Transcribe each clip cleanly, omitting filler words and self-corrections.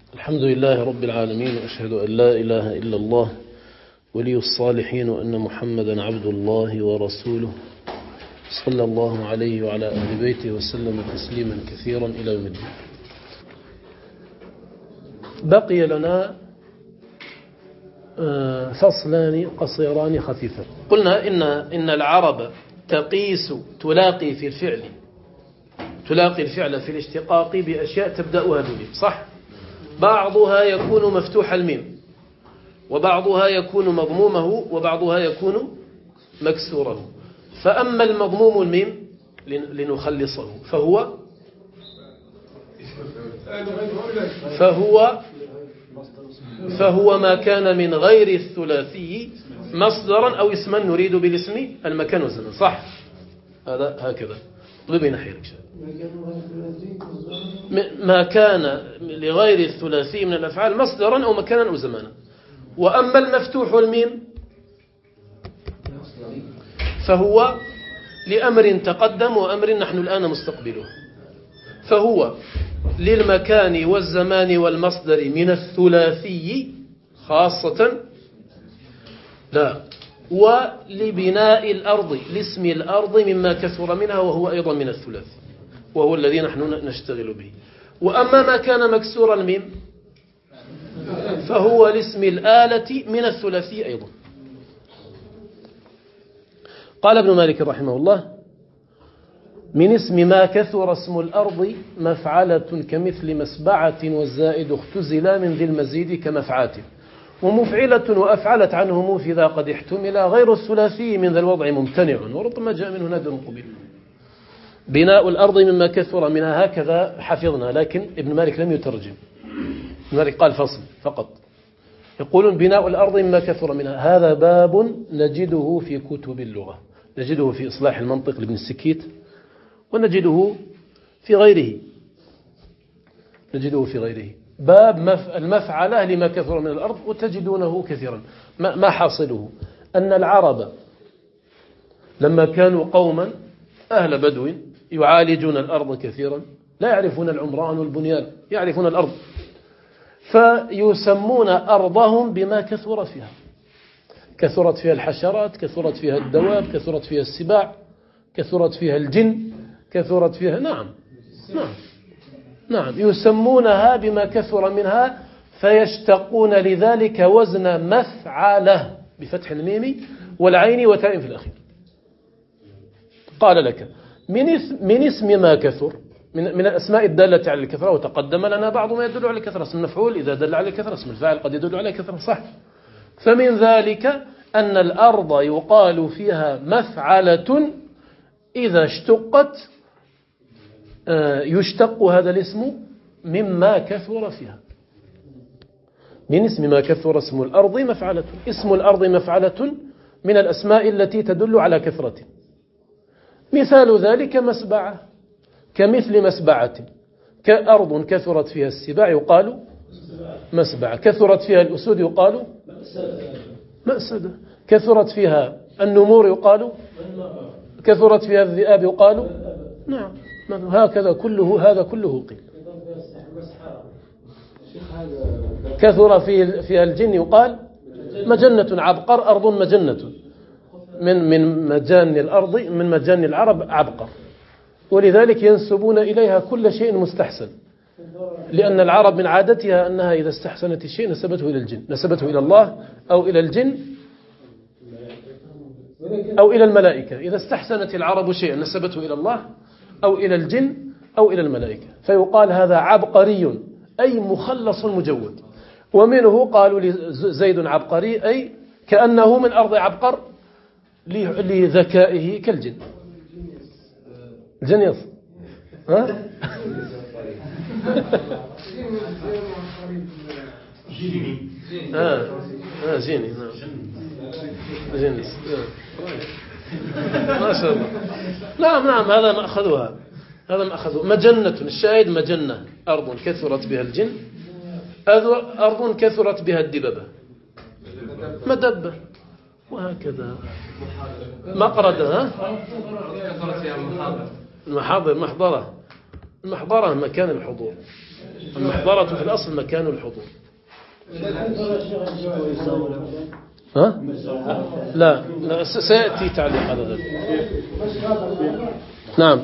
الحمد لله رب العالمين، وأشهد أن لا إله إلا الله ولي الصالحين، وأن محمدا عبد الله ورسوله صلى الله عليه وعلى أهل بيته وسلم تسليما كثيرا إلى يوم الدين. بقي لنا فصلان قصيران خفيفان. قلنا إن العرب تلاقي الفعل في الاشتقاق بأشياء تبدأها بميم، صح؟ بعضها يكون مفتوح الميم، وبعضها يكون مضمومه، وبعضها يكون مكسوره. فأما المضموم الميم لنخلصه فهو ما كان من غير الثلاثي مصدرا أو اسما نريد بالاسم المكان والزمن، صح؟ هذا هكذا. طلبين حيرك ما كان لغير الثلاثي من الأفعال مصدرا أو مكانا أو زمانا. وأما المفتوح الميم فهو لأمر تقدم وأمر نحن الآن مستقبله، فهو للمكان والزمان والمصدر من الثلاثي خاصة، لا، ولبناء الأرض لاسم الأرض مما كثر منها وهو أيضا من الثلاثي، وهو الذي نحن نشتغل به. وأما ما كان مكسور الميم فهو لاسم الآلة من الثلاثي أيضا. قال ابن مالك رحمه الله: من اسم ما كثر اسم الأرض مفعلة كمثل مسبعة، والزائد اختزلا من ذي المزيد كمفعات، ومفعلة وأفعلت عنه موفذا قد احتمل، غير الثلاثي من ذا الوضع ممتنع، وربما جاء منه نادر قبيل. بناء الأرض مما كثر منها، هكذا حفظنا، لكن ابن مالك لم يترجم. ابن مالك قال فصل فقط. يقولون بناء الأرض مما كثر منها، هذا باب نجده في كتب اللغة، نجده في إصلاح المنطق لابن السكيت، ونجده في غيره، باب المفعلة لما كثر من الأرض، وتجدونه كثيرا. ما حاصله؟ أن العرب لما كانوا قوما أهل بدو يعالجون الأرض كثيرا، لا يعرفون العمران والبنيان، يعرفون الأرض، فيسمون أرضهم بما كثر فيها. كثرت فيها الحشرات، كثرت فيها الدواب، كثرت فيها السباع، كثرت فيها الجن، كثرت فيها نعم يسمونها بما كثر منها، فيشتقون لذلك وزن مفعله بفتح الميم والعين وتاء في الأخير. قال لك من اسم ما كثر من الأسماء الدالة على الكثرة، وتقدم لنا بعض ما يدل على الكثرة. اسم المفعول إذا دل على الكثرة، اسم الفاعل قد يدل على الكثرة، صح؟ فمن ذلك أن الأرض يقال فيها مفعلة إذا اشتقت، يشتق هذا الاسم مما كثر فيها. من اسم ما كثر اسم الأرض مفعلة. اسم الأرض مفعلة من الأسماء التي تدل على كثرة. مثال ذلك مسبعة، كمثل مسبعة. كأرض كثرت فيها السباع يقال مسبعة، كثرت فيها الأسود يقال مأسدة، كثرت فيها النمور يقال، كثرت فيها الذئاب يقال، نعم، هكذا كله، هذا كله قيل. كثر فيها الجن يقال مجنة، عبقر، أرض مجنة، من مجان الأرض، من مجان العرب عبقر، ولذلك ينسبون إليها كل شيء مستحسن، لأن العرب من عادتها أنها إذا استحسنت الشيء نسبته إلى الجن، نسبته إلى الله أو إلى الجن أو إلى الملائكة. إذا استحسنت العرب شيئا نسبته إلى الله أو إلى الجن أو إلى الملائكة، فيقال هذا عبقري، أي مخلص مجود. ومنه قالوا زيد عبقري، أي كأنه من أرض عبقر لذكائه كالجن. الجن يصل جيني جنس، ما شاء الله. نعم هذا ما أخذوها، مجنة. الشاهد مجنة، أرض كثرت بها الجن، أرض كثرت بها الدببة، مدبة، وهكذا. مقردة، المحاضر محضرة، المحضرة مكان الحضور. المحضرة في الأصل مكان الحضور. ها؟ لا سيأتي تعليق على ذلك. نعم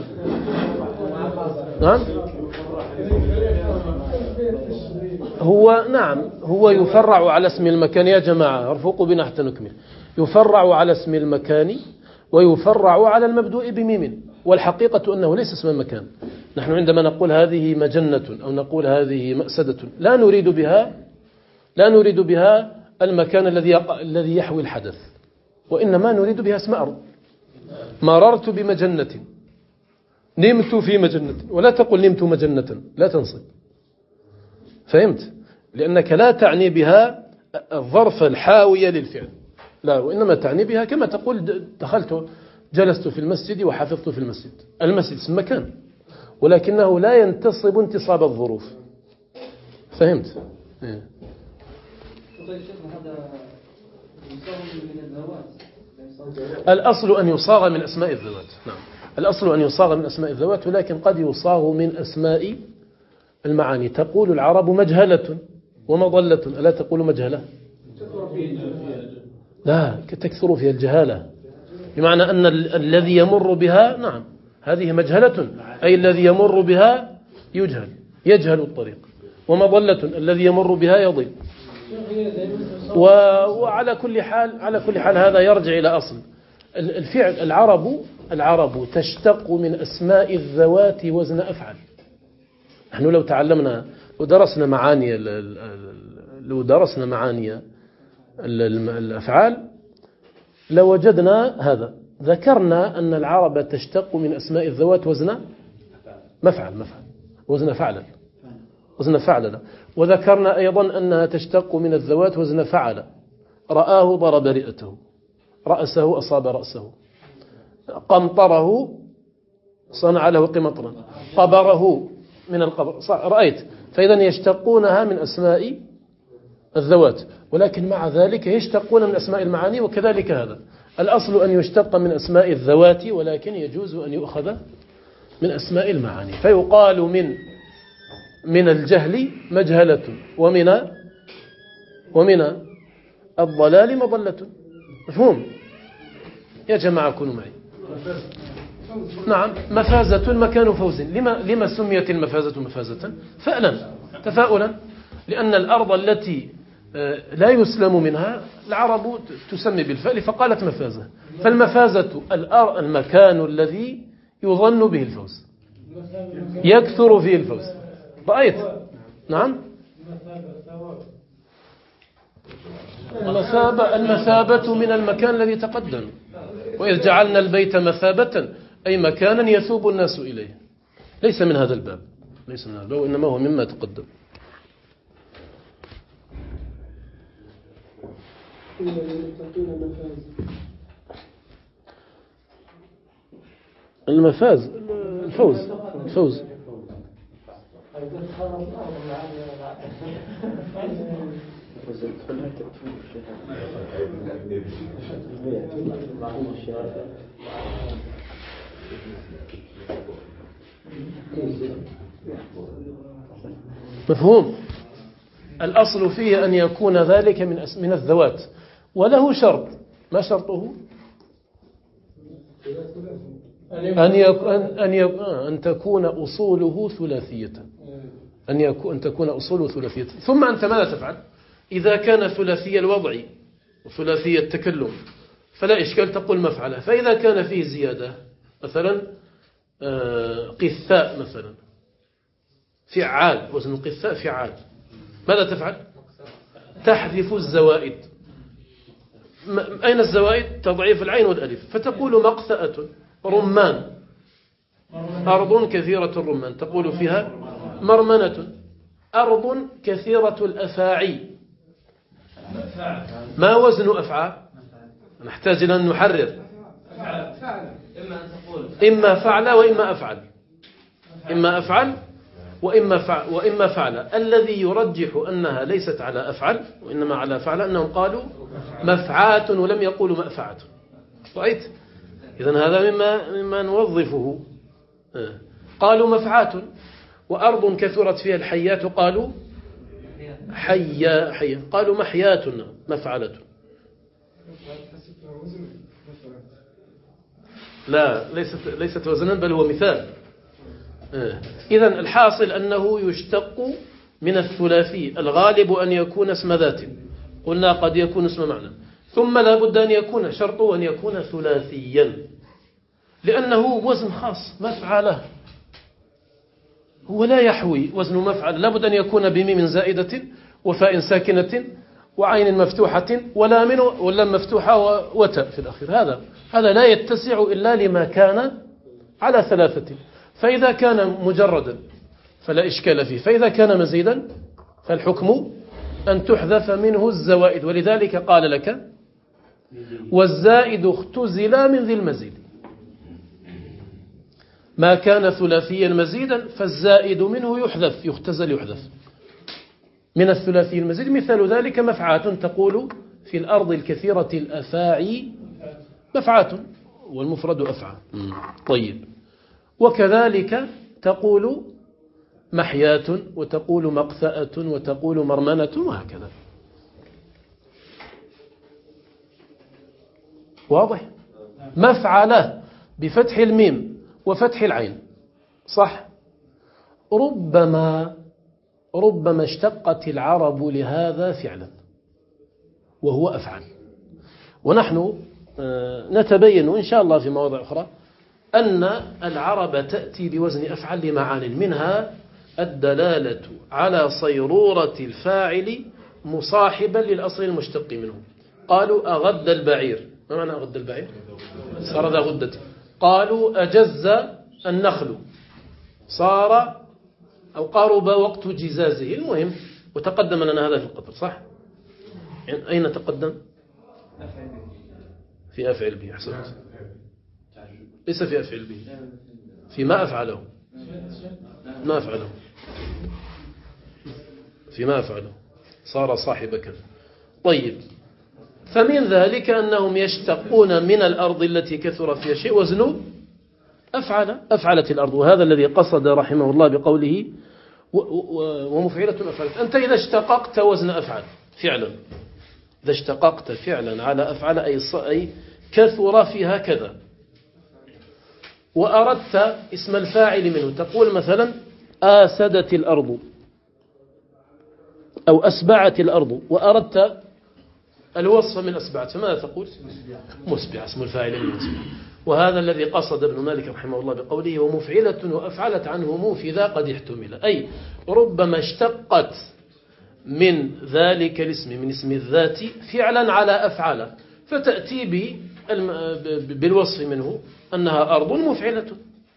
هو يفرع على اسم المكان. يا جماعة ارفقوا بنا حتى نكمل. يفرع على اسم المكان ويفرع على المبدوء بميم، والحقيقة أنه ليس اسم مكان. نحن عندما نقول هذه مجنة أو نقول هذه مأسدة لا نريد بها المكان الذي يحوي الحدث، وإنما نريد بها اسم أرض. مررت بمجنة، نمت في مجنة، ولا تقل نمت مجنة، لا تنصب. فهمت؟ لأنك لا تعني بها الظرف الحاوية للفعل، لا، وإنما تعني بها كما تقول جلست في المسجد وحفظت في المسجد. المسجد اسم مكان، ولكنه لا ينتصب انتصاب الظروف. فهمت؟ الأصل أن يصاغ من أسماء الذوات. نعم، الأصل أن يصاغ من أسماء الذوات، ولكن قد يصاغ من أسماء المعاني. تقول العرب مجهلة ومضلة، ألا تقول مجهلة؟ لا، تكثر فيها الجهالة، بمعنى أن الذي يمر بها، نعم، هذه مجهلة، أي الذي يمر بها يجهل الطريق. ومضلة الذي يمر بها يضل. وعلى كل حال هذا يرجع إلى أصل الفعل. العرب تشتق من أسماء الذوات وزن أفعل. نحن لو درسنا معاني الأفعال لوجدنا هذا. ذكرنا أن العرب تشتق من أسماء الذوات وزن مفعل، وزن فعل. وذكرنا أيضا أنها تشتق من الذوات وزن فعل. رآه ضرب رئته، رأسه أصاب رأسه، قمطره صنع له قمطرا، قبره من القبر. رأيت؟ فإذا يشتقونها من أسماء الذوات، ولكن مع ذلك يشتقون من أسماء المعاني. وكذلك هذا الأصل أن يشتق من أسماء الذوات، ولكن يجوز أن يؤخذ من أسماء المعاني. فيقال من الجهل مجهلة، ومن الضلال مضلة. مفهوم يا جماعة؟ كونوا معي. نعم، مفازة مكان فوز. لما سميت المفازة مفازة؟ تفاؤلا، لأن الأرض التي لا يسلم منها العرب تسمي بالفعل، فقالت مفازة. فالمفازة المكان الذي يظن به الفوز، يكثر فيه الفوز. رأيت؟ نعم، المثابة من المكان الذي تقدم. وإذ جعلنا البيت مثابة، أي مكانا يثوب الناس إليه. ليس من هذا الباب، وإنما هو مما تقدم. الفوز. مفهوم؟ الأصل فيه أن يكون ذلك من الذوات، وله شرط. ما شرطه؟ أن تكون أصوله ثلاثية. أن تكون أصوله ثلاثية. ثم أنت ماذا تفعل؟ إذا كان ثلاثي الوضع وثلاثي التكلم فلا إشكال، تقول مفعله. فإذا كان فيه زيادة، مثلا قثاء، مثلا فعال، وزن قثاء فعال، ماذا تفعل؟ تحذف الزوائد. أين الزوائد؟ تضعيف العين والألف، فتقول مقثأة رمان، أرض كثيرة الرمان، تقول فيها مرمنة. أرض كثيرة الأفاعي، ما وزن أفعى؟ نحتاج إلى أن نحرر. إما فعل وإما أفعل، إما أفعل وإما فعل. الذي يرجح أنها ليست على أفعل وإنما على فعل أنهم قالوا مفعات ولم يقولوا مأفعة. رأيت؟ إذن هذا مما نوظفه. قالوا مفعات. وأرض كثرت فيها الحيات قالوا حيا. قالوا محيات مفعلة. لا، ليست وزنا بل هو مثال. إذن الحاصل أنه يشتق من الثلاثي، الغالب أن يكون اسم ذات، قلنا قد يكون اسم معنى، ثم لا بد أن يكون شرط أن يكون ثلاثيا، لأنه وزن خاص مفعله، هو لا يحوي وزن مفعل، لا بد أن يكون بميم زائدة وفاء ساكنة وعين مفتوحة ولام ولام مفتوحة وتاء في الأخير. هذا لا يتسع إلا لما كان على ثلاثة. فإذا كان مجردا فلا إشكال فيه، فإذا كان مزيدا فالحكم أن تحذف منه الزوائد. ولذلك قال لك والزائد اختزل من ذي المزيد، ما كان ثلاثيا مزيدا فالزائد منه يحذف، يحذف من الثلاثي المزيد. مثال ذلك مفعات، تقول في الأرض الكثيرة الأفاعي مفعات، والمفرد أفعى. طيب، وكذلك تقول محيات، وتقول مقثأة، وتقول مرمنة، وهكذا. واضح؟ مفعلة بفتح الميم وفتح العين، صح؟ ربما اشتقت العرب لهذا فعلا وهو أفعل. ونحن نتبين إن شاء الله في مواضع أخرى أن العرب تأتي بوزن أفعل لمعان، منها الدلالة على صيرورة الفاعل مصاحبا للأصل المشتق منه. قالوا أغد البعير، ما معنى أغد البعير؟ صار ذا غدة. قالوا أجز النخل، صار أو قارب وقت جزازه. المهم، وتقدم لنا هذا في القطر، صح؟ يعني أين تقدم؟ في أفعل به. أحسنت. ليس في أفعل به، فيما أفعله. ما أفعله، فيما أفعله صار صاحب كذا. طيب، فمن ذلك أنهم يشتقون من الأرض التي كثر فيها شيء وزن أفعلت الأرض. وهذا الذي قصد رحمه الله بقوله ومفعلة أفعلت. أنت إذا اشتققت وزن أفعل فعلا، إذا اشتققت فعلا على أفعل أي كثر فيها كذا، وأردت اسم الفاعل منه، تقول مثلا آسدت الأرض أو أسبعت الأرض، وأردت الوصف من أسبعت، فماذا تقول؟ مسبع، اسم الفاعل من مسبع. وهذا الذي قصد ابن مالك رحمه الله بقوله ومفعلة وأفعلت عنهم في ذا قد احتمل، أي ربما اشتقت من ذلك الاسم من اسم الذات فعلا على أفعال، فتأتي بالوصف منه أنها أرض مفعلة.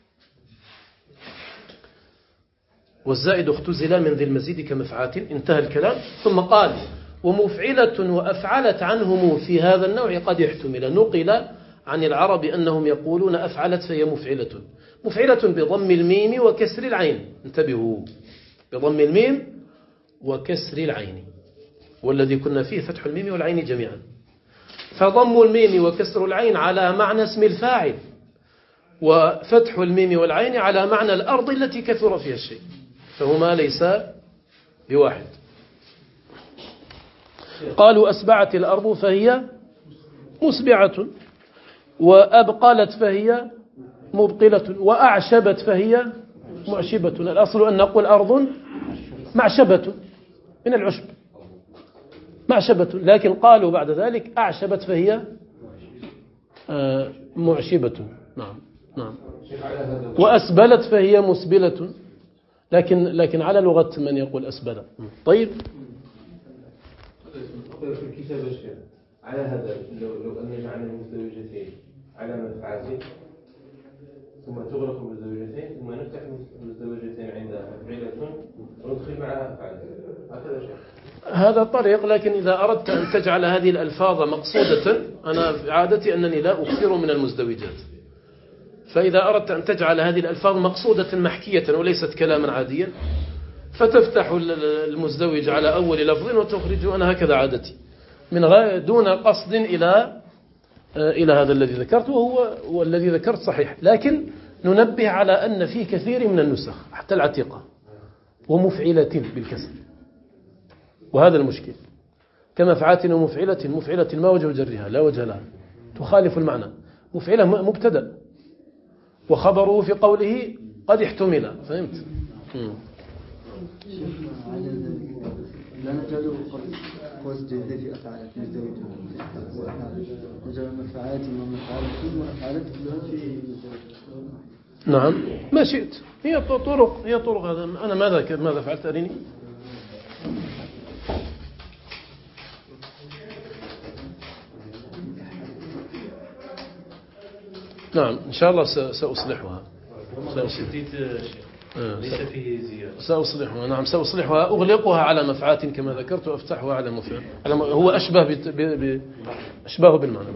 والزائد اختزل من ذي المزيد كمفعات. انتهى الكلام. ثم قال ومفعلة وأفعلت عنهم في هذا النوع قد احتمل. نقل عن العرب أنهم يقولون أفعلت فهي مفعلة. مفعلة بضم الميم وكسر العين، انتبهوا، بضم الميم وكسر العين، والذي كنا فيه فتح الميم والعين جميعا. فضم الميم وكسر العين على معنى اسم الفاعل، وفتح الميم والعين على معنى الأرض التي كثر فيها الشيء، فهما ليسا بواحد. قالوا أسبعت الأرض فهي مسبعة، وأبقلت فهي مبقلة، وأعشبت فهي معشبة. الأصل أن نقول أرض معشبة من العشب، معشبة، لكن قالوا بعد ذلك أعشبت فهي معشبة. نعم. وأسبلت فهي مسبلة، لكن على لغة من يقول أسبلة. طيب، في الكتابة على هذا لو أن جعلنا المزدوجتين على مفعول ثم تغلق المزدوجتين ثم نفتح المزدوجتين عند مفعلة وندخل معها أفعال، هكذا شيء. هذا طريق، لكن إذا أردت أن تجعل هذه الألفاظ مقصودة، أنا عادتي أنني لا أكثر من المزدوجات، فإذا أردت أن تجعل هذه الألفاظ مقصودة محكية وليست كلاما عاديا فتفتح المزدوج على أول لفظ وتخرج. أنا هكذا عادتي من دون قصد إلى هذا الذي ذكرت، وهو والذي ذكرت صحيح، لكن ننبه على أن في كثير من النسخ حتى العتيقة ومفعلة بالكسر، وهذا المشكل. كمفعات ومفعلة، مفعلة ما وجه جرها، لا وجه لها، تخالف المعنى. مفعلة مبتدأ وخبره في قوله قد احتمل، فهمت؟ لا نجعله قوس جديدة في أفعالات نجعل مفعالات ومفعالات في نعم ما شئت، هي طرق هذا. أنا ماذا فعلت؟ أريني. نعم إن شاء الله سأصلحها. ليس فيه زيادة. سأصلحها، نعم سأصلحها، أغلقها على مفعات كما ذكرت وأفتحها على مفعل، هو أشبه بالمعنى.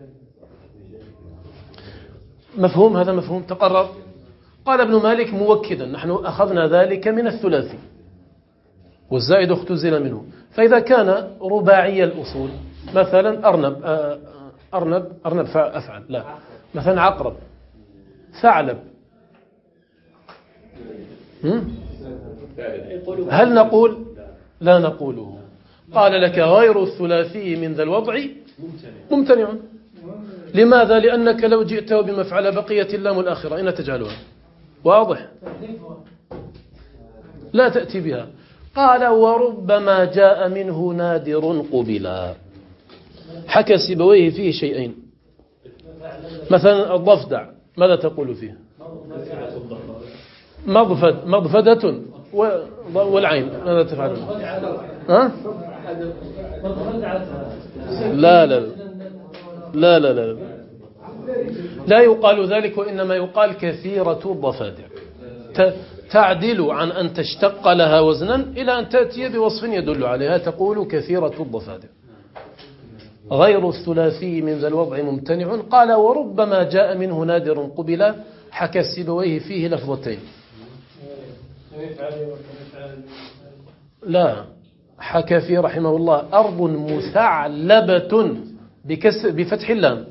مفهوم؟ هذا مفهوم تقرر. قال ابن مالك موكدا: نحن أخذنا ذلك من الثلاثي والزائد اختزل منه. فإذا كان رباعي الأصول مثلا أرنب أفعل، لا مثلا عقرب، ثعلب، هل نقول؟ لا نقوله. قال لك غير الثلاثي من ذا الوضع ممتنع. لماذا؟ لأنك لو جئته بمفعل بقية اللام الآخرة أين تجعلها؟ واضح؟ لا تأتي بها. قال: وربما جاء منه نادر قبلا. حكى سيبويه فيه شيئين. مثلا الضفدع ماذا تقول فيه؟ مضفدة والعين ماذا تفعل؟ ها؟ لا لا لا لا لا لا يقال ذلك، وإنما يقال كثيرة الضفادع، تعدل عن أن تشتق لها وزنا إلى أن تأتي بوصف يدل عليها، تقول كثيرة الضفادع. غير الثلاثي من ذا الوضع ممتنع. قال: وربما جاء منه نادر قبلا. حكى سيبويه فيه لفظتين. لا، حكى فيه رحمه الله: أرض مثعلبة بفتح اللام،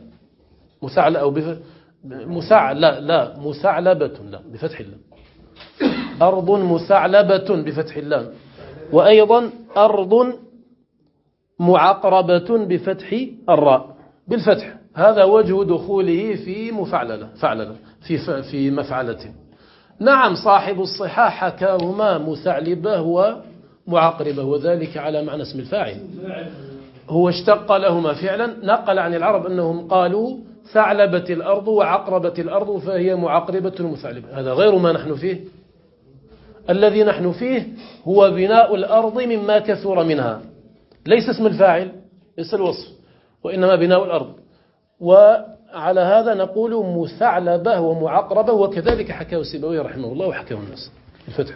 مثعلبة لا بفتح اللام، أرض مثعلبة بفتح اللام، وأيضا أرض معقربة بفتح الراء بالفتح. هذا وجه دخوله في فعللة في مفعلة. نعم صاحب الصحاح حكاهما مثعلبة ومعقربة، وذلك على معنى اسم الفاعل، هو اشتق لهما فعلا. نقل عن العرب أنهم قالوا ثعلبت الأرض وعقربت الأرض فهي معقربة ومثعلبة. هذا غير ما نحن فيه. الذي نحن فيه هو بناء الأرض مما كثر منها، ليس اسم الفاعل، ليس الوصف، وإنما بناء الأرض. وعلى هذا نقول مثعلبة ومعقربة، وكذلك حكاه سيبويه رحمه الله وحكاه الناس الفتح.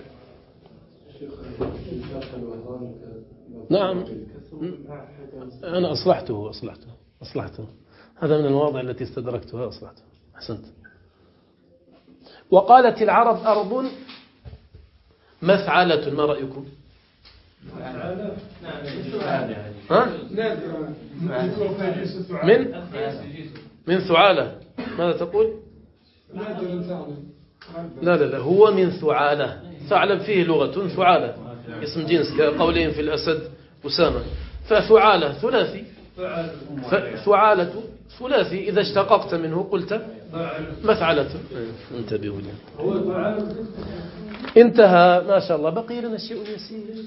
نعم أنا أصلحته. هذا من المواضع التي استدركتها، أصلحته. أحسنت. وقالت العرب أرض مفعلة. ما رأيكم؟ ها؟ من ثعالة. ماذا تقول؟ لا هو من ثعالة. ثعلب فيه لغة، ثعالة اسم جنس كقولهم في الأسد أسامة. فثعالة ثلاثي، ثعالة ثلاثي، إذا اشتققت منه قلت مفعلة. انتبهوا لي. انتهى ما شاء الله. بقي لنا شيء يسير.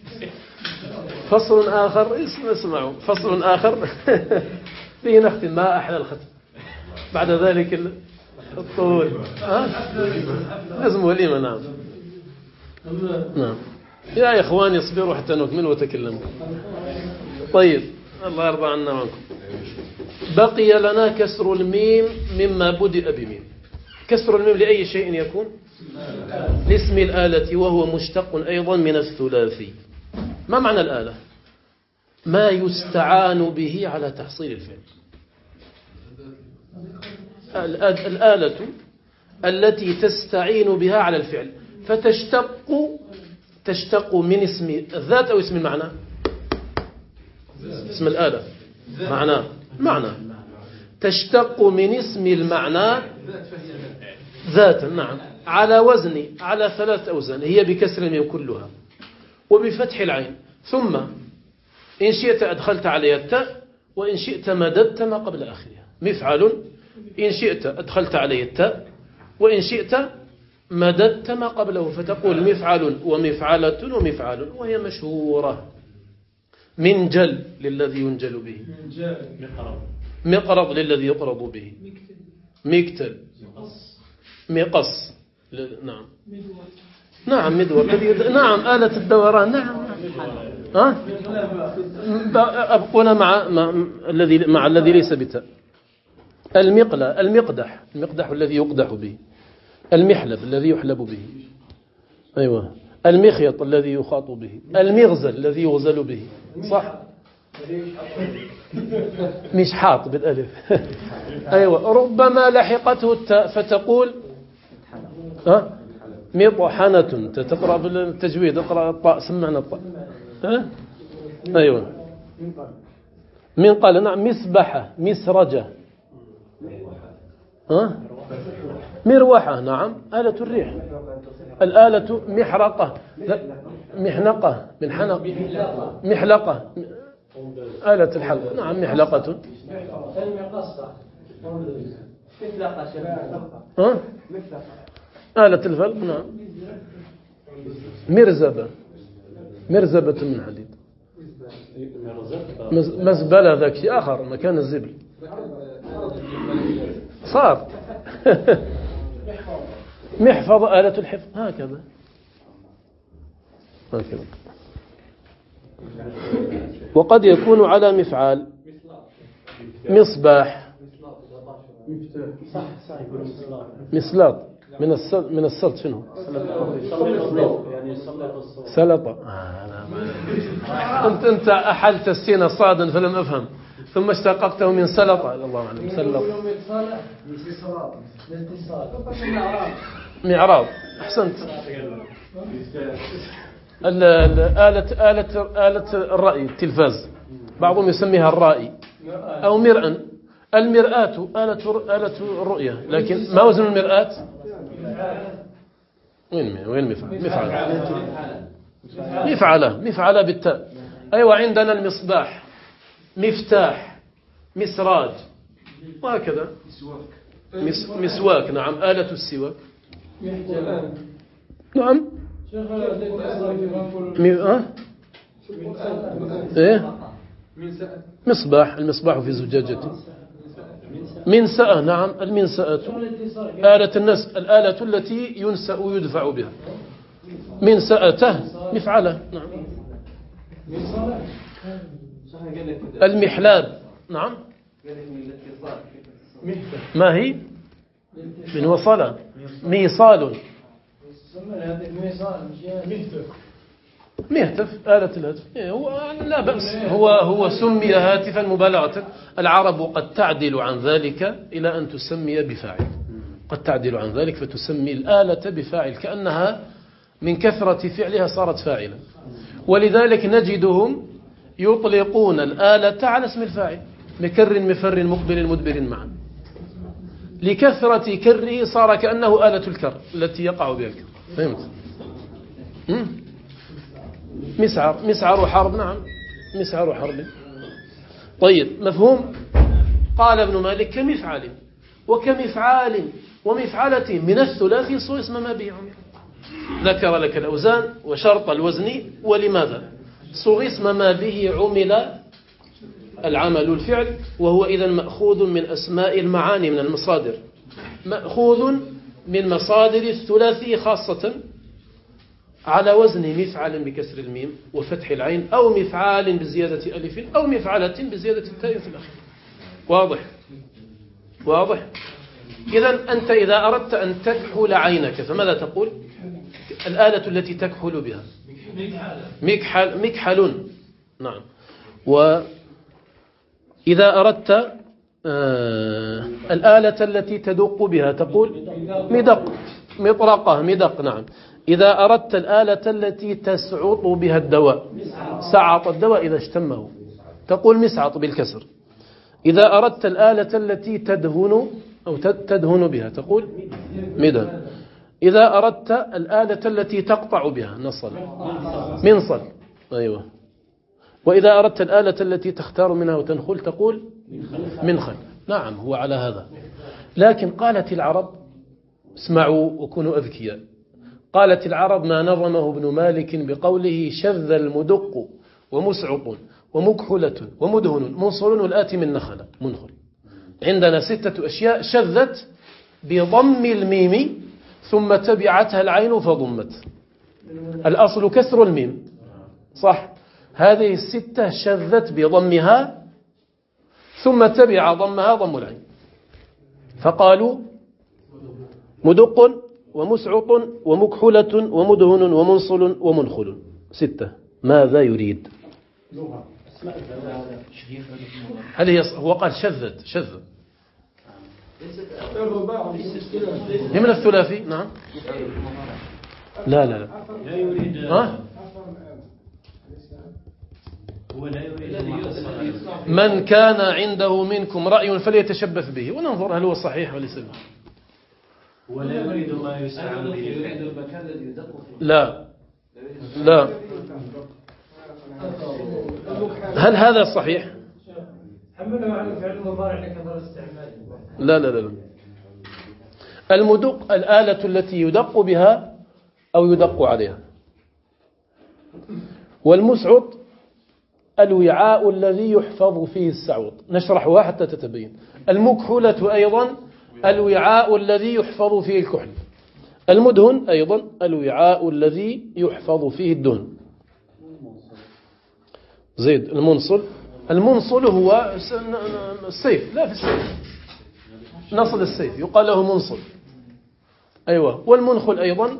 فصل آخر، اسمعوا، فصل آخر فيه نختم. ما أحلى الختم بعد ذلك الطول. لازم وليمة. نعم يا إخوان اصبروا حتى نكمل وتكلموا. طيب الله يرضى عنا وعنكم. بقي لنا كسر الميم مما بدأ بميم. كسر الميم لأي شيء يكون؟ لاسم الآلة، وهو مشتق أيضا من الثلاثي. ما معنى الآلة؟ ما يستعان به على تحصيل الفعل. الآلة التي تستعين بها على الفعل، فتشتق من اسم الذات أو اسم المعنى. اسم الآلة معنى تشتق من اسم المعنى ذاتا نعم على وزن على 3 أوزان هي بكسر الميم كلها وبفتح العين ثم إن شئت أدخلت عليها التاء وإن شئت مددت ما قبل آخرها مفعل إن شئت أدخلت عليه التاء وإن شئت مددت ما قبله فتقول مفعل ومفعلة ومفعل وهي مشهورة منجل للذي ينجل به مقرض للذي يقرض به مكتل مقص نعم نعم مدور نعم آلة الدوران نعم ها أبقون مع الذي ليس بتاء المقلة المقدح الذي يقدح به المحلب الذي يحلب به أيوة المخيط الذي يخاط به المغزل الذي يغزل به صح مش حاط بالألف أيوة ربما لحقته التاء فتقول ها مطحنة تقرأ بالتجويد اقرأ الطاء سمعنا الطاء ها أيوة من قال نعم مسبحة مسرجة ها مروحة نعم آلة الريح الآلة محرقة محنقة محلقة آلة الحلق نعم محلقة ها آلة الفلق نعم مرزبة من حديد مزبلة ذاك شيء آخر مكان الزبل صار محفظ آلة الحفظ هكذا وقد يكون على مفعال مصباح مسلاط من السلط شنو سلطة أنت أحلت السين صادا فلم أفهم ثم اشتققته من سلطة الله أعلم سلط معراض أحسنت آلة الرأي التلفاز بعضهم يسميها الرائي أو مرأة المرآة آلة الرؤية لكن ما وزن المرآة وين مفعلة بالتاء أيوة عندنا المصباح مفتاح مسراج وهكذا مسواك نعم آلة السواك نعم إيه مصباح المصباح في زجاجته منسأة نعم المنسأة آلة النسء الآلة التي ينسأ ويدفع بها منسأته مفعلة نعم المحلاب نعم ما هي من وصلة ميصال مهتف آلة الهتف لا بأس هو سمي هاتفا مبالغة العرب قد تعدل عن ذلك إلى أن تسمي بفاعل قد تعدل عن ذلك فتسمي الآلة بفاعل كأنها من كثرة فعلها صارت فاعلا ولذلك نجدهم يطلقون الآلة على اسم الفاعل مكر مفر مقبل مدبر معا لكثرة كره صار كأنه آلة الكر التي يقع بها الكر فهمت مسعر حرب نعم مسعر حرب طيب مفهوم قال ابن مالك كمفعل وكمفعال ومفعلة من الثلاثي سوء اسم ما به عمل ذكر لك الأوزان وشرط الوزن ولماذا صغ اسم ما به عمل العمل الفعل وهو إذا مأخوذ من أسماء المعاني من المصادر مأخوذ من مصادر الثلاثي خاصة على وزن مفعل بكسر الميم وفتح العين أو مفعال بزيادة ألف أو مفعلة بزيادة التاء في الأخير واضح إذن أنت إذا أردت أن تكحل عينك فماذا تقول الآلة التي تكحل بها مكحل نعم وإذا أردت الآلة التي تدق بها تقول مدق مطرقة مدق نعم إذا أردت الآلة التي تسعط بها الدواء سعط الدواء إذا اشتمه تقول مسعط بالكسر إذا أردت الآلة التي تدهن أو تدهن بها تقول مدهن. إذا أردت الآلة التي تقطع بها نصل منصل. أيوة. وإذا أردت الآلة التي تختار منها وتنخل تقول منخل. نعم هو على هذا. لكن قالت العرب، اسمعوا وكونوا أذكياء، قالت العرب ما نظمه ابن مالك بقوله شذ المدق ومسعط ومكحلة ومدهن منصل والآتي من نخل منخل. عندنا 6 أشياء شذت بضم الميم ثم تبعتها العين فضمت. الأصل كسر الميم صح. هذه 6 شذت بضمها ثم تبع ضمها ضم العين، فقالوا مدق ومسعط ومكحلة ومدهن ومنصل ومنخل. 6. ماذا يريد؟ هل هو قال شذت شذ هي من الثلاثي. نعم لا لا لا من كان عنده منكم رأي فليتشبث به وننظر هل هو صحيح ولا سلم. ولا يريد ما يستعان به. لا لا. هل هذا صحيح؟ لا لا لا. المدق الآلة التي يدق بها أو يدق عليها. والمسعط الوعاء الذي يحفظ فيه السعوط. نشرحها حتى تتبين. المكحلة أيضا الوعاء الذي يحفظ فيه الكحل. المدهن أيضا الوعاء الذي يحفظ فيه الدهن. زيد. المنصل هو السيف. لا في السيف نصل السيف يقال له منصل. أيوة. والمنخل أيضا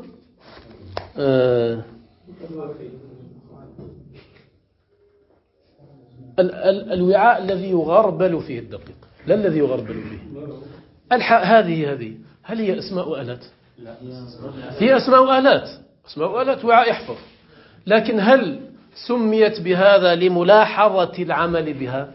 الوعاء الذي يغربل فيه الدقيق لا الذي يغربل فيه. هذه هل هي أسماء آلات؟ هي أسماء آلات وعاء يحفظ. لكن هل سميت بهذا لملاحظة العمل بها؟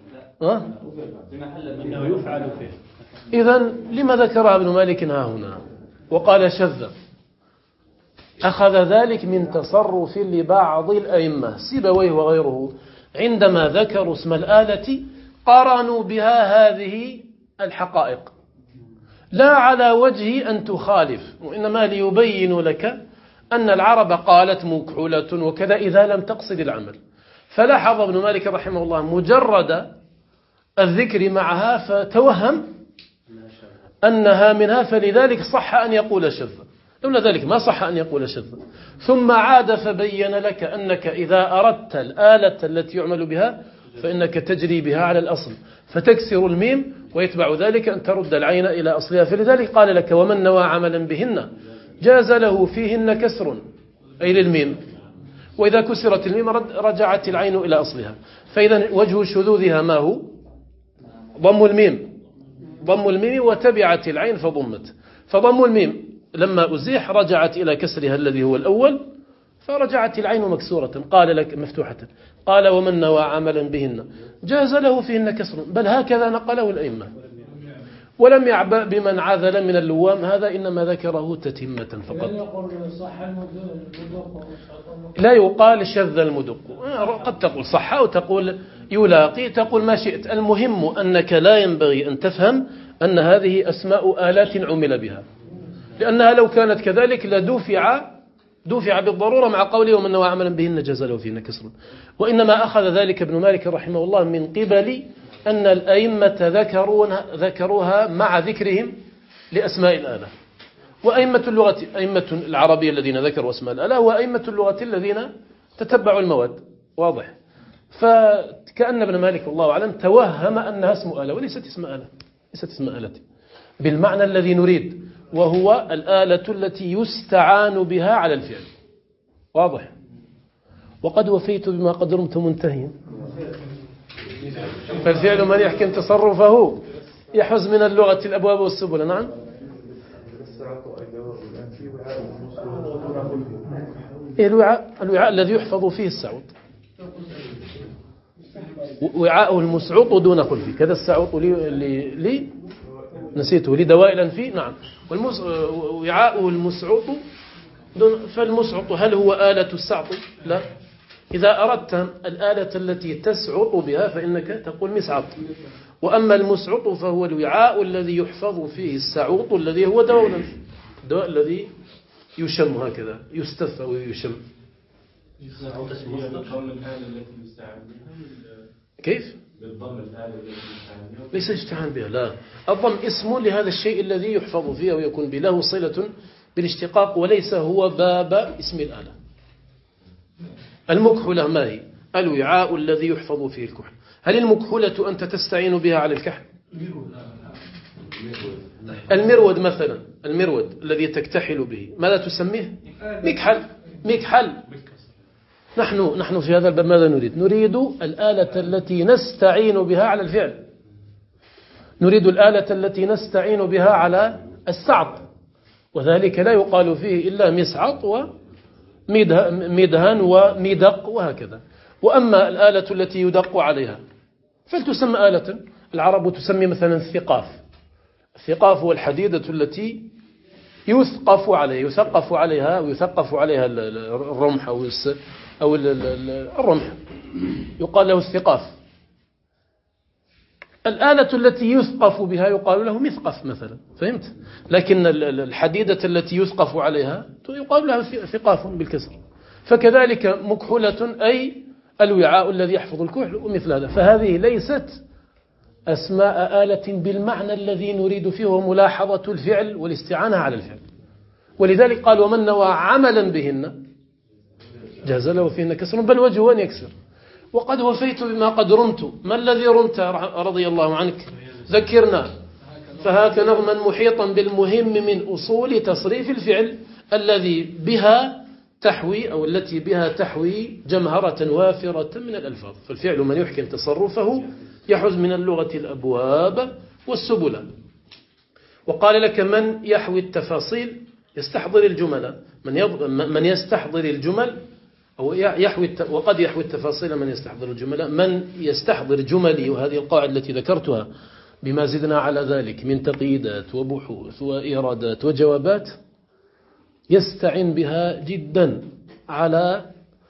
إنه يفعل فيه. إذن لما ذكرها ابن مالك ها هنا وقال شذ؟ أخذ ذلك من تصرف لبعض الأئمة سيبويه وغيره عندما ذكروا اسم الآلة قارنوا بها هذه الحقائق لا على وجه أن تخالف، وإنما ليبين لك أن العرب قالت مكحولة وكذا إذا لم تقصد العمل. فلاحظ ابن مالك رحمه الله مجرد الذكر معها فتوهم أنها منها، فلذلك صح أن يقول شذ. لولا ذلك ما صح أن يقول شذ. ثم عاد فبين لك أنك إذا أردت الآلة التي يعمل بها فإنك تجري بها على الأصل فتكسر الميم ويتبع ذلك أن ترد العين إلى أصلها. فلذلك قال لك ومن نوى عملا بهن جاز له فيهن كسر أي للميم، وإذا كسرت الميم رجعت العين إلى أصلها. فإذا وجه شذوذها ما هو؟ ضم الميم وتبعت العين فضمت. فضم الميم لما أزيح رجعت إلى كسرها الذي هو الأول فرجعت العين مكسورة. قال لك مفتوحة. قال ومن نوى عملا بهن جاز له فيهن كسر، بل هكذا نقله الأئمة ولم يعبأ بمن عذل من اللوام. هذا إنما ذكره تتمة فقط. لا يقال شذ المدق. قد تقول صح أو تقول يلاقي، تقول ما شئت. المهم أنك لا ينبغي أن تفهم أن هذه أسماء آلات عمل بها، لأنها لو كانت كذلك دفع بالضرورة مع قوله ومن نوى عملا بهن جاز له فيهن كسر. وإنما أخذ ذلك ابن مالك رحمه الله من قبل أن الأئمة ذكروها مع ذكرهم لأسماء الآلة. وأئمة اللغة أئمة العربية الذين ذكروا أسماء الآلة وأئمة اللغة الذين تتبعوا المواد. واضح. فكأن ابن مالك والله أعلم توهم أنها اسم آلة وليست اسم آلة، ليست اسم آلة بالمعنى الذي نريد، وهو الآلة التي يستعان بها على الفعل. واضح. وقد وفيت بما قد رمت منتهيا. فالفعل من يحكم تصرفه يحوز من اللغة الأبواب والسبل. نعم. الوعاء الذي يحفظ فيه السعوط، وعاءه المسعوط دون خلفه، كذا السعوط نسيته لدواء الأنف. نعم. وعاء المسعط، فالمسعط هل هو آلة السعط؟ لا. إذا أردت الآلة التي تسعط بها فإنك تقول مسعط. وأما المسعط فهو الوعاء الذي يحفظ فيه السعوط الذي هو دواء الأنف، الدواء الذي يشم هكذا، يستفى ويشم. كيف؟ ليس يستعان بها، لا. الضم اسم لهذا الشيء الذي يحفظ فيه ويكون له صلة بالاشتقاق، وليس هو باب اسم الآلة. المكحلة ما هي؟ الوعاء الذي يحفظ فيه الكحل. هل المكحلة أنت تستعين بها على الكحل؟ المرود مثلا، المرود الذي تكتحل به ماذا تسميه؟ مكحل. نحن في هذا الباب ماذا نريد؟ نريد الآلة التي نستعين بها على الفعل، نريد الآلة التي نستعين بها على السعط، وذلك لا يقال فيه إلا مسعط ومدهن ومدق وهكذا. وأما الآلة التي يدق عليها فلتسمى آلة. العرب تسمي مثلا الثقاف هو الحديدة التي يثقف عليها الرمح أو الرمح، يقال له الثقاف. الآلة التي يثقف بها يقال له مثقف مثلا، فهمت؟ لكن الحديدة التي يثقف عليها يقال لها ثقاف بالكسر. فكذلك مكحلة أي الوعاء الذي يحفظ الكحل ومثل هذا. فهذه ليست أسماء آلة بالمعنى الذي نريد فيه وملاحظة الفعل والاستعانة على الفعل. ولذلك قال ومن نوى عملا بهن جاز له فيهن كسر، بل وجهه أن يكسر. وقد وفيت بما قد رمت. ما الذي رمت رضي الله عنك؟ ذكرنا. فهاك نظما محيطا بالمهم من أصول تصريف الفعل الذي بها تحوي أو التي بها تحوي جمهرة وافرة من الألفاظ. فالفعل من يحكم تصرفه يحوز من اللغة الأبواب والسبل. وقال لك من يحوي التفاصيل يستحضر الجمل، من يستحضر الجمل أو وقد يحوي التفاصيل من يستحضر الجمل. من يستحضر جملي، وهذه القاعدة التي ذكرتها بما زدنا على ذلك من تقييدات وبحوث وإيرادات وجوابات، يستعين بها جدا على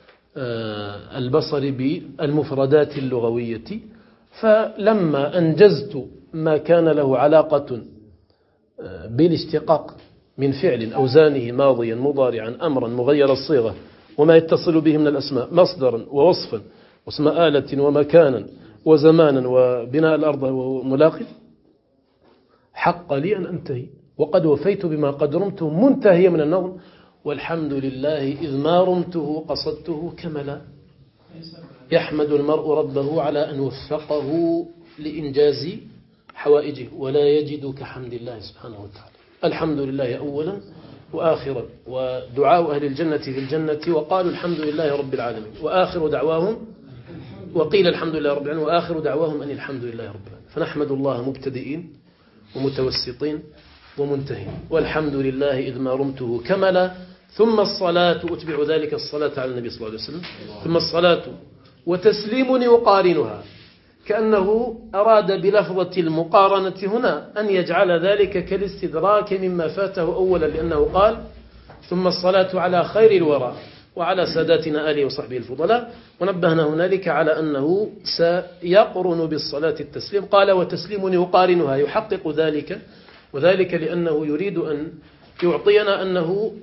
البصر بالمفردات اللغوية. فلما أنجزت ما كان له علاقة بالاشتقاق من فعل أوزانه ماضيا مضارعا أمرا مغير الصيغة وما يتصل به من الأسماء مصدرا ووصفا واسم آلة ومكانا وزمانا وبناء الأرض وملاقي، حق لي أن أنتهي. وقد وفيت بما قد رمته منتهيا من النظم، والحمد لله إذ ما رمته قصدته كملا. يحمد المرء ربه على أن وفقه لإنجاز حوائجه، ولا يجد كحمد الله سبحانه وتعالى. الحمد لله أولا وآخرا، ودعاء أهل الجنة في الجنة وقالوا الحمد لله رب العالمين، وآخر دعواهم وقيل الحمد لله رب العالمين وآخر دعواهم أن الحمد لله رب العالمين. فنحمد الله مبتدئين ومتوسطين ومنتهين. والحمد لله إذ ما رمته كملا. ثم الصلاة أتبع ذلك الصلاة على النبي صلى الله عليه وسلم. ثم الصلاة وتسليم يقارنها، كأنه أراد بلفظة المقارنة هنا أن يجعل ذلك كالاستدراك مما فاته أولا، لأنه قال ثم الصلاة على خير الورى وعلى ساداتنا آله وصحبه الفضلاء. ونبهنا هنالك على أنه سيقرن بالصلاة التسليم. قال وتسليم يقارنها يحقق ذلك، وذلك لأنه يريد أن يعطينا أنه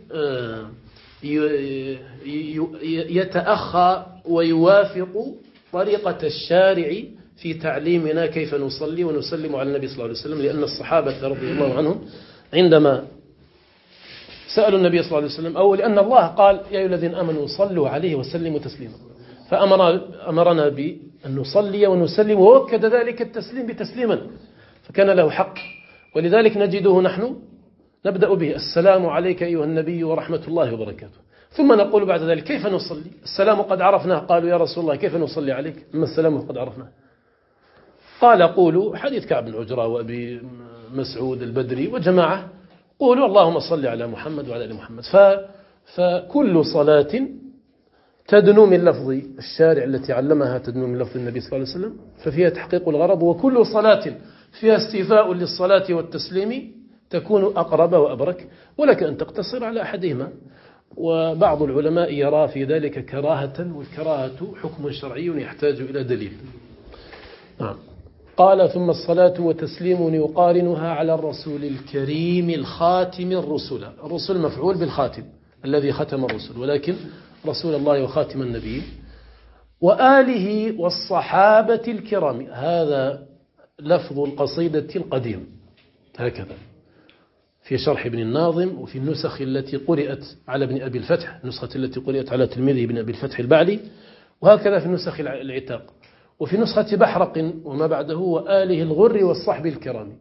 يتأخى ويوافق طريقة الشارع في تعليمنا كيف نصلي ونسلم على النبي صلى الله عليه وسلم. لأن الصحابة رضي الله عنهم عندما سألوا النبي صلى الله عليه وسلم، أو لأن الله قال يا أيها الذين آمنوا صلوا عليه وسلموا تسليما، فأمرنا بأن نصلي ونسلم، ووكد ذلك التسليم بتسليما، فكان له حق. ولذلك نجده نحن نبدأ به السلام عليك أيها النبي ورحمة الله وبركاته، ثم نقول بعد ذلك كيف نصلي؟ السلام قد عرفناه. قالوا يا رسول الله كيف نصلي عليك؟ أما السلام قد عرفناه. قال قولوا حديث كعب بن عجرة وأبي مسعود البدري وجماعة، قولوا اللهم صل على محمد وعلى آل محمد. فكل صلاة تدنو من لفظ الشارع التي علمها تدنو من لفظ النبي صلى الله عليه وسلم، ففيها تحقيق الغرض، وكل صلاة فيها استيفاء للصلاة والتسليم تكون أقرب وأبرك، ولك أن تقتصر على أحدهما. وبعض العلماء يرى في ذلك كراهة، والكراهة حكم شرعي يحتاج إلى دليل. نعم. قال ثم الصلاة وتسليم يقارنها على الرسول الكريم الخاتم الرسل. الرسل مفعول بالخاتم الذي ختم الرسل، ولكن رسول الله وخاتم النبي، وآله والصحابة الكرام. هذا لفظ القصيدة القديم هكذا في شرح ابن الناظم، وفي النسخ التي قرأت على ابن أبي الفتح، النسخة التي قرأت على تلميذه ابن أبي الفتح البعلي، وهكذا في النسخ العتاق، وفي نسخة بحرق وما بعده وآله الغر والصحب الكرام.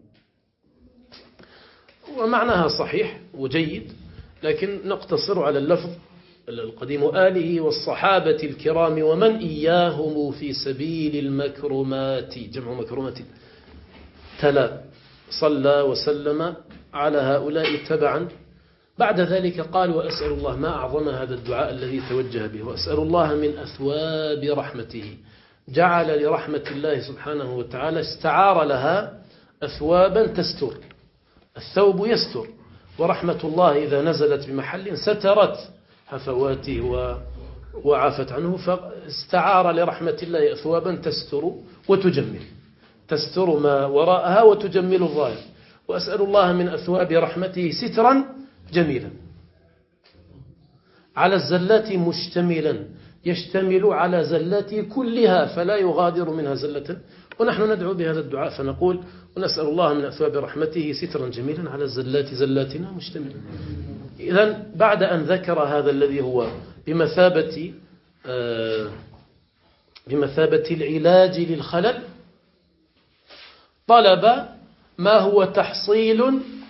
ومعناها صحيح وجيد، لكن نقتصر على اللفظ القديم آله والصحابة الكرام ومن إياهم في سبيل المكرمات، جمع مكرمات، تلا صلى وسلم على هؤلاء تبعا. بعد ذلك قال وأسأل الله، ما أعظم هذا الدعاء الذي توجه به، وأسأل الله من أثواب رحمته. جعل لرحمة الله سبحانه وتعالى استعار لها أثوابا تستر، الثوب يستر، ورحمة الله إذا نزلت بمحل سترت هفواته وعافت عنه، فاستعار لرحمة الله أثوابا تستر وتجمل، تستر ما وراءها وتجمل الظاهر. وأسأل الله من أثواب رحمته سترا جميلا على الزلات مشتملا، يشتمل على زلاتي كلها فلا يغادر منها زلة. ونحن ندعو بهذا الدعاء فنقول ونسأل الله من أثواب رحمته سترا جميلا على الزلات زلاتنا مشتملا. إذن بعد أن ذكر هذا الذي هو بمثابة العلاج للخلل، طلب ما هو تحصيل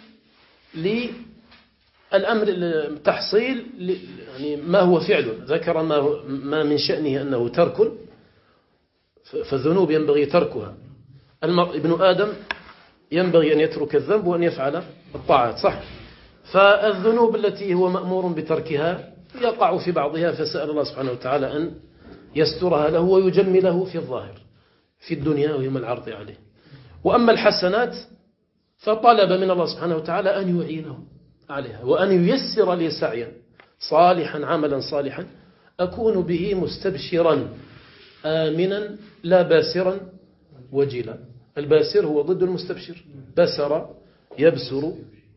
للأمر، تحصيل يعني ما هو فعل، ذكر ما من شأنه أنه ترك، فالذنوب ينبغي تركها. ابن آدم ينبغي أن يترك الذنب وأن يفعل الطاعات، صح؟ فالذنوب التي هو مأمور بتركها يقع في بعضها، فسأل الله سبحانه وتعالى أن يسترها له ويجمله في الظاهر في الدنيا ويوم العرض عليه. وأما الحسنات فطلب من الله سبحانه وتعالى أن يعينه عليها، وأن ييسر لي سعيا صالحا، عملا صالحا أكون به مستبشرا آمنا لا باسرا وجلا. الباسر هو ضد المستبشر، بسر يبسر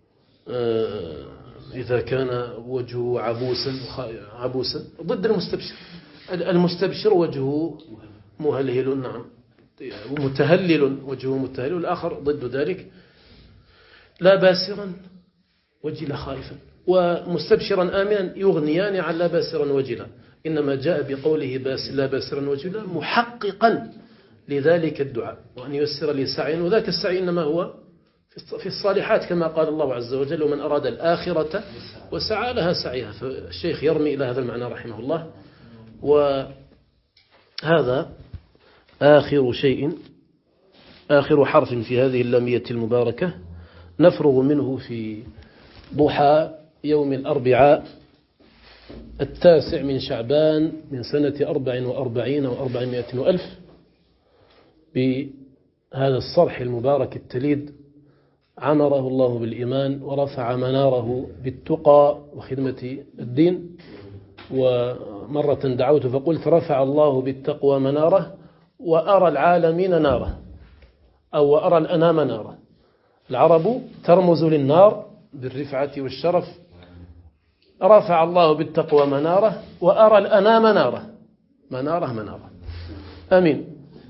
إذا كان وجهه عبوسا ضد المستبشر. المستبشر وجهه مهلهل، نعم، متهلل، وجهه متهلل، والآخر ضد ذلك لا باسرا وجلا خائفا. ومستبشرا آمنا يغنيان عن لا باسرا وجلا، إنما جاء بقوله لا باسرا وجلا محققا لذلك الدعاء، وأن ييسر لي سعيا، وذاك السعي إنما هو في الصالحات كما قال الله عز وجل ومن أراد الآخرة وسعى لها سعيها. فالشيخ يرمي إلى هذا المعنى رحمه الله. وهذا آخر حرف في هذه اللامية المباركة نفرغ منه في ضحى يوم الأربعاء 9 من شعبان من سنة 44 و400 وألف، بهذا الصرح المبارك التليد. عمره الله بالإيمان ورفع مناره بالتقى وخدمة الدين. ومرة دعوت فقلت رفع الله بالتقوى مناره وأرى العالمين ناره، أو وأرى الأنام ناره. العرب ترمز للنار بالرفعة والشرف. رفع الله بالتقوى مناره وأرى الأنام ناره، مناره. آمين.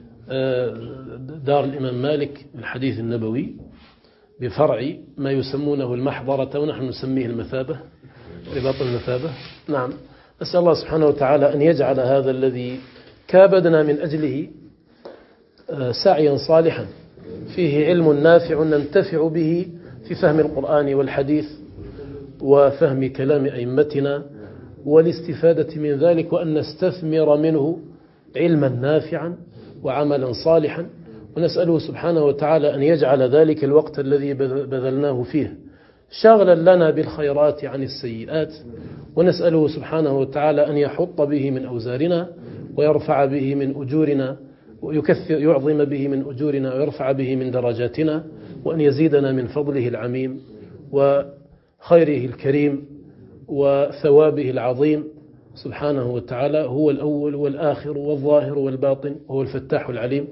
دار الإمام مالك الحديث النبوي بفرع ما يسمونه المحضرة، ونحن نسميه المثابة، رباط المثابة. نعم، نسأل الله سبحانه وتعالى أن يجعل هذا الذي كابدنا من أجله سعيا صالحا فيه علم نافع ننتفع به في فهم القرآن والحديث وفهم كلام أئمتنا والاستفادة من ذلك، وأن نستثمر منه علما نافعا وعملا صالحا. ونسأله سبحانه وتعالى أن يجعل ذلك الوقت الذي بذلناه فيه شغلا لنا بالخيرات عن السيئات، ونسأله سبحانه وتعالى أن يحط به من أوزارنا ويرفع به من أجورنا يعظم به من أجورنا ويرفع به من درجاتنا، وأن يزيدنا من فضله العميم وخيره الكريم وثوابه العظيم سبحانه وتعالى. هو الأول والآخر والظاهر والباطن، وهو الفتاح العليم.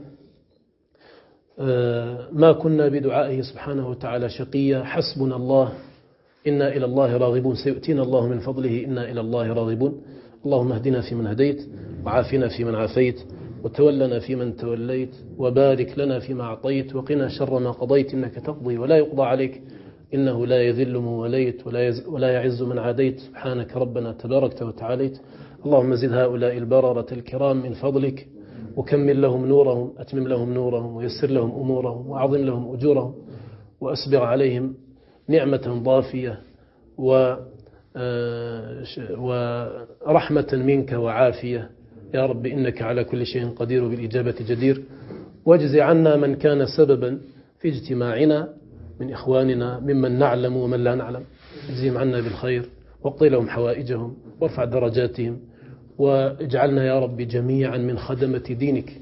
ما كنا بدعائه سبحانه وتعالى شقيا. حسبنا الله إنا إلى الله راغبون، سيؤتينا الله من فضله إنا إلى الله راغبون. اللهم اهدنا فيمن هديت، وعافنا فيمن عافيت، وتولنا فيمن توليت، وبارك لنا فيما أعطيت، وقنا شر ما قضيت، إنك تقضي ولا يقضى عليك، إنه لا يذل من وليت ولا يعز من عاديت. سبحانك ربنا تباركت وتعاليت. اللهم زد هؤلاء البررة الكرام من فضلك، وكمل لهم نورهم، أتمم لهم نورهم، ويسر لهم أمورهم، وأعظم لهم أجورهم، وأسبغ عليهم نعمة ضافية ورحمة منك وعافية يا رب، إنك على كل شيء قدير بالإجابة جدير. واجز عنا من كان سببا في اجتماعنا من إخواننا ممن نعلم ومن لا نعلم، اجزهم عنا بالخير، واقضي لهم حوائجهم، وارفع درجاتهم، واجعلنا يا رب جميعا من خدمة دينك.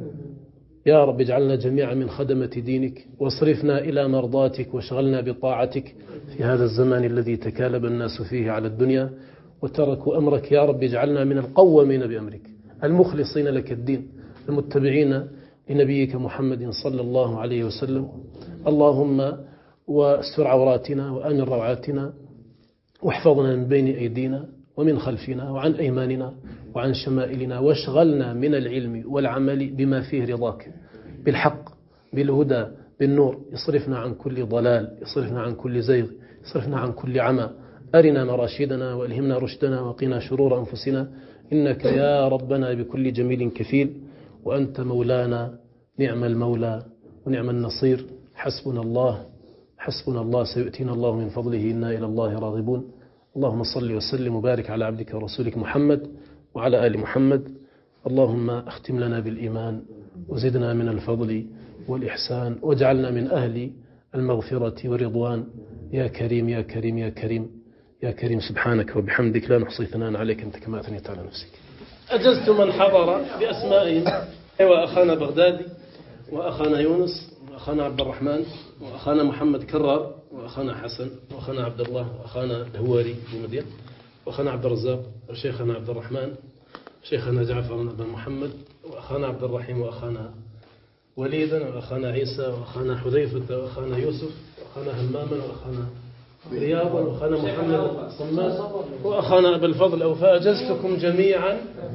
يا رب اجعلنا جميعا من خدمة دينك، واصرفنا إلى مرضاتك، واشغلنا بطاعتك في هذا الزمان الذي تكالب الناس فيه على الدنيا وتركوا أمرك. يا رب اجعلنا من القوامين بأمرك، المخلصين لك الدين، المتبعين لنبيك محمد صلى الله عليه وسلم. اللهم واستر عوراتنا وآمن روعاتنا، واحفظنا من بين أيدينا ومن خلفنا وعن أيماننا وعن شمائلنا، واشغلنا من العلم والعمل بما فيه رضاك، بالحق، بالهدى، بالنور. يصرفنا عن كل ضلال، يصرفنا عن كل زيغ، يصرفنا عن كل عمى. أرنا مراشدنا وألهمنا رشدنا، وقنا شرور أنفسنا، إنك يا ربنا بكل جميل كفيل، وأنت مولانا نعم المولى ونعم النصير. حسبنا الله حسبنا الله، سيؤتينا الله من فضله إنا إلى الله راغبون. اللهم صل وسلم وبارك على عبدك ورسولك محمد وعلى آل محمد. اللهم اختم لنا بالإيمان، وزدنا من الفضل والإحسان، واجعلنا من أهل المغفرة والرضوان يا كريم يا كريم يا كريم يا كريم. سبحانك وبحمدك لا نحصي ثناء عليك أنت كما أثنيت على نفسك. أجزت من حضر بأسمائهم، وأخانا بغدادي، وأخانا يونس، وأخانا عبد الرحمن، وأخانا محمد كرار، وأخانا حسن، وأخانا عبد الله، وأخانا الهواري بمدين، وأخانا عبد الرزاق، وشيخنا عبد الرحمن، شيخنا جعفر بن محمد، وأخانا عبد الرحيم، وأخانا وليدا، وأخانا عيسى، وأخانا حذيفة، وأخانا يوسف، وأخانا هماما، وأخانا رياضا، وأخانا محمد صماس، وأخانا أبا الفضل أوفاء. أجزتكم جميعا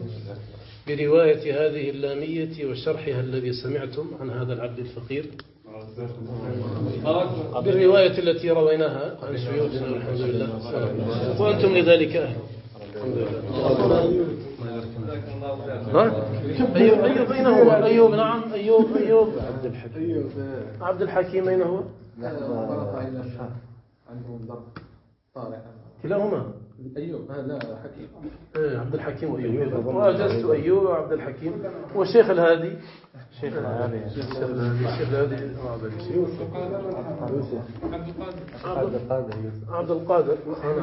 برواية هذه اللامية وشرحها الذي سمعتم عن هذا العبد الفقير، بالرواية التي رويناها عن شيوخنا والحمد لله، وأنتم لذلك أهل. الحمد لله. أيوب أين هو؟ أيوب نعم، أيوب عبد الحكيم أين هو؟ كلاهما أيوب هذا حكيم. عبد الحكيم وأيوب، وأجزت أيوب وعبد الحكيم. والشيخ الهادي، الشيخ الهادي عبد القادر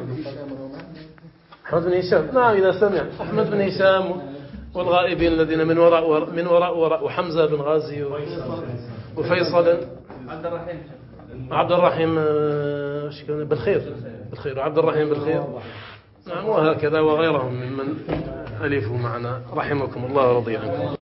أحمد بن هشام. نعم إذا سمع أحمد بن هشام والغائبين الذين من وراء وحمزة بن غازي وفيصل عبد الرحيم بالخير وعبد الرحيم بالخير. نعم وهكذا وغيرهم ممن ألفوا معنا رحمكم الله ورضي عنكم.